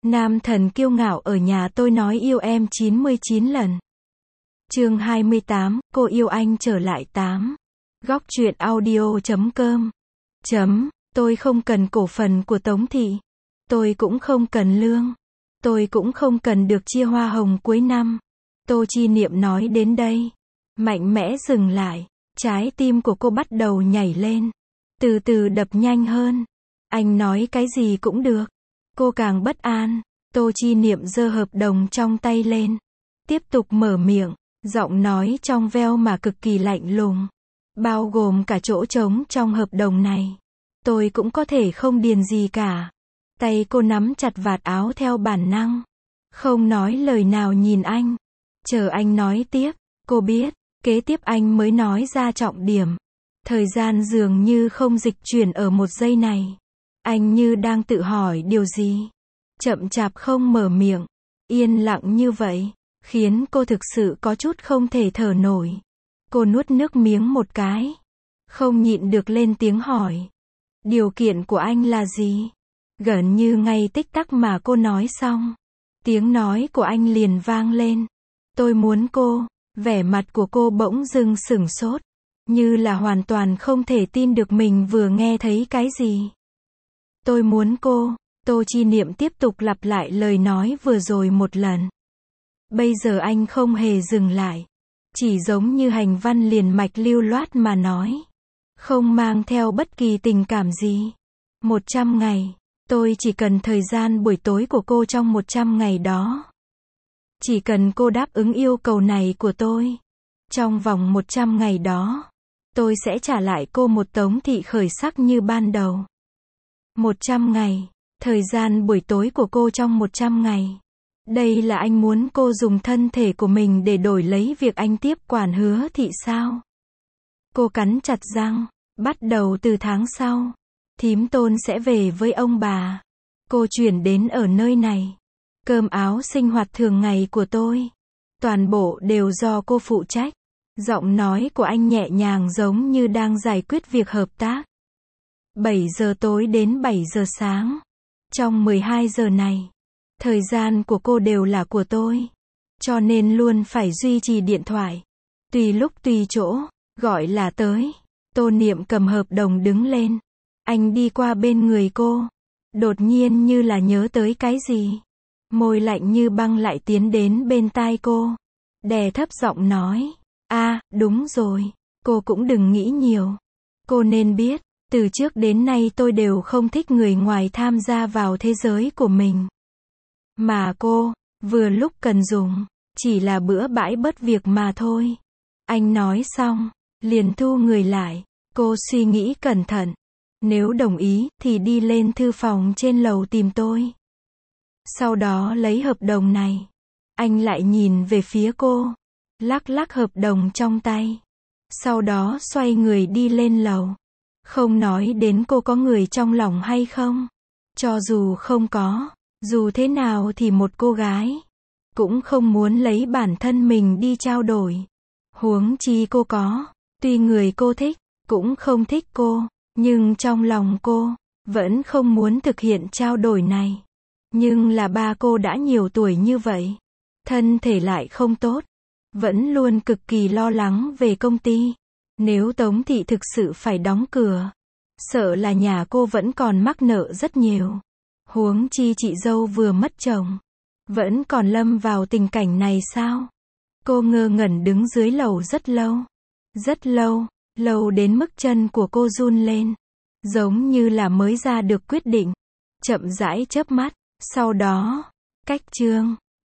Nam thần kiêu ngạo ở nhà tôi nói yêu em 99 lần. Chương 28, cô yêu anh trở lại 8. Góc truyện audio.com. Tôi không cần cổ phần của Tống Thị. Tôi cũng không cần lương. Tôi cũng không cần được chia hoa hồng cuối năm. Tô Chi Niệm nói đến đây, mạnh mẽ dừng lại. Trái tim của cô bắt đầu nhảy lên, từ từ đập nhanh hơn. Anh nói cái gì cũng được. Cô càng bất an. Tô Chi Niệm giơ hợp đồng trong tay lên, tiếp tục mở miệng, giọng nói trong veo mà cực kỳ lạnh lùng. Bao gồm cả chỗ trống trong hợp đồng này. Tôi cũng có thể không điền gì cả. Tay cô nắm chặt vạt áo theo bản năng, không nói lời nào nhìn anh, chờ anh nói tiếp. Cô biết, kế tiếp anh mới nói ra trọng điểm. Thời gian dường như không dịch chuyển ở một giây này. Anh như đang tự hỏi điều gì, chậm chạp không mở miệng. Yên lặng như vậy, khiến cô thực sự có chút không thể thở nổi. Cô nuốt nước miếng một cái, không nhịn được lên tiếng hỏi. Điều kiện của anh là gì? Gần như ngay tích tắc mà cô nói xong, tiếng nói của anh liền vang lên. Tôi muốn cô. Vẻ mặt của cô bỗng dưng sửng sốt, như là hoàn toàn không thể tin được mình vừa nghe thấy cái gì. Tôi muốn cô. Tô Chi Niệm tiếp tục lặp lại lời nói vừa rồi một lần. Bây giờ anh không hề dừng lại, chỉ giống như hành văn liền mạch lưu loát mà nói, không mang theo bất kỳ tình cảm gì. 100 ngày, tôi chỉ cần thời gian buổi tối của cô trong 100 ngày đó. Chỉ cần cô đáp ứng yêu cầu này của tôi, trong vòng 100 ngày đó, tôi sẽ trả lại cô một Tống Thị khởi sắc như ban đầu. 100 ngày, thời gian buổi tối của cô trong 100 ngày. Đây là anh muốn cô dùng thân thể của mình để đổi lấy việc anh tiếp quản Hứa Thị sao? Cô cắn chặt răng, bắt đầu từ tháng sau, thím Tôn sẽ về với ông bà. Cô chuyển đến ở nơi này. Cơm áo sinh hoạt thường ngày của tôi, toàn bộ đều do cô phụ trách. Giọng nói của anh nhẹ nhàng giống như đang giải quyết việc hợp tác. 7 giờ tối đến 7 giờ sáng. Trong 12 giờ này, thời gian của cô đều là của tôi. Cho nên luôn phải duy trì điện thoại. Tùy lúc tùy chỗ, gọi là tới. Tô Niệm cầm hợp đồng đứng lên. Anh đi qua bên người cô. Đột nhiên như là nhớ tới cái gì. Môi lạnh như băng lại tiến đến bên tai cô. Đè thấp giọng nói. Đúng rồi. Cô cũng đừng nghĩ nhiều. Cô nên biết, từ trước đến nay tôi đều không thích người ngoài tham gia vào thế giới của mình. Mà cô, vừa lúc cần dùng, chỉ là bữa bãi bớt việc mà thôi. Anh nói xong, liền thu người lại. Cô suy nghĩ cẩn thận. Nếu đồng ý, thì đi lên thư phòng trên lầu tìm tôi. Sau đó lấy hợp đồng này. Anh lại nhìn về phía cô, lắc lắc hợp đồng trong tay. Sau đó xoay người đi lên lầu. Không nói đến cô có người trong lòng hay không. Cho dù không có, dù thế nào thì một cô gái cũng không muốn lấy bản thân mình đi trao đổi. Huống chi cô có. Tuy người cô thích cũng không thích cô, nhưng trong lòng cô vẫn không muốn thực hiện trao đổi này. Nhưng là ba cô đã nhiều tuổi như vậy, thân thể lại không tốt, vẫn luôn cực kỳ lo lắng về công ty. Nếu Tống Thị thực sự phải đóng cửa, sợ là nhà cô vẫn còn mắc nợ rất nhiều. Huống chi chị dâu vừa mất chồng, vẫn còn lâm vào tình cảnh này sao? Cô ngơ ngẩn đứng dưới lầu rất lâu, lâu đến mức chân của cô run lên, giống như là mới ra được quyết định. Chậm rãi chớp mắt, sau đó, cách chương.